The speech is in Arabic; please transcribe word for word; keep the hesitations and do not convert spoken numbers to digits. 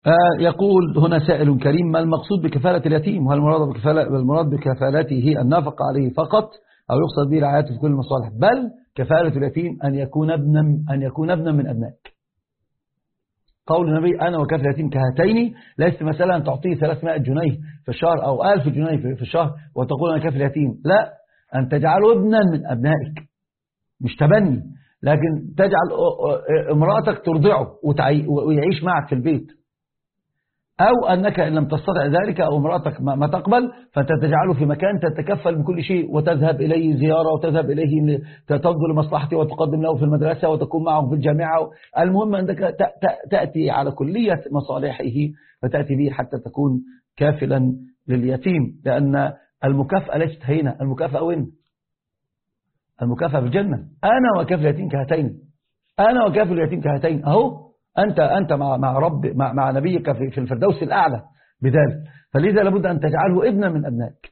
آه يقول هنا سائل كريم: ما المقصود بكفالة اليتيم؟ وهل المراد بكفالة المراد بكفالته النفقة عليه فقط، أو يقصد به رعايته في كل المصالح؟ بل كفالة اليتيم أن يكون ابنا أن يكون ابنا من أبنائك. قول النبي: أنا وكفل اليتيم كهاتين، ليست مسألة أن تعطيه ثلاثمائة جنيه في الشهر أو ألف جنيه في الشهر وتقول أنا كفل اليتيم، لا، أن تجعله ابنا من أبنائك، مش تبني، لكن تجعل امرأتك ترضعه ويعيش معك في البيت، أو أنك إن لم تستطع ذلك أو امرأتك ما تقبل فأنت تجعله في مكان تتكفل بكل شيء وتذهب إليه زيارة وتذهب إليه تنظر لمصلحته وتقدم له في المدرسة وتكون معه في الجامعة. المهم أنك تأتي على كلية مصالحه فتأتي به حتى تكون كافلا لليتيم، لأن المكافأة ليست هنا، المكافأة وين؟ المكافأة في الجنة. أنا وكافل اليتيم كهاتين، أنا وكافل اليتيم كهاتين، أهو أنت أنت مع مع رب مع, مع نبيك في الفردوس الأعلى بذلك. فلذا لابد أن تجعله ابنا من أبنائك.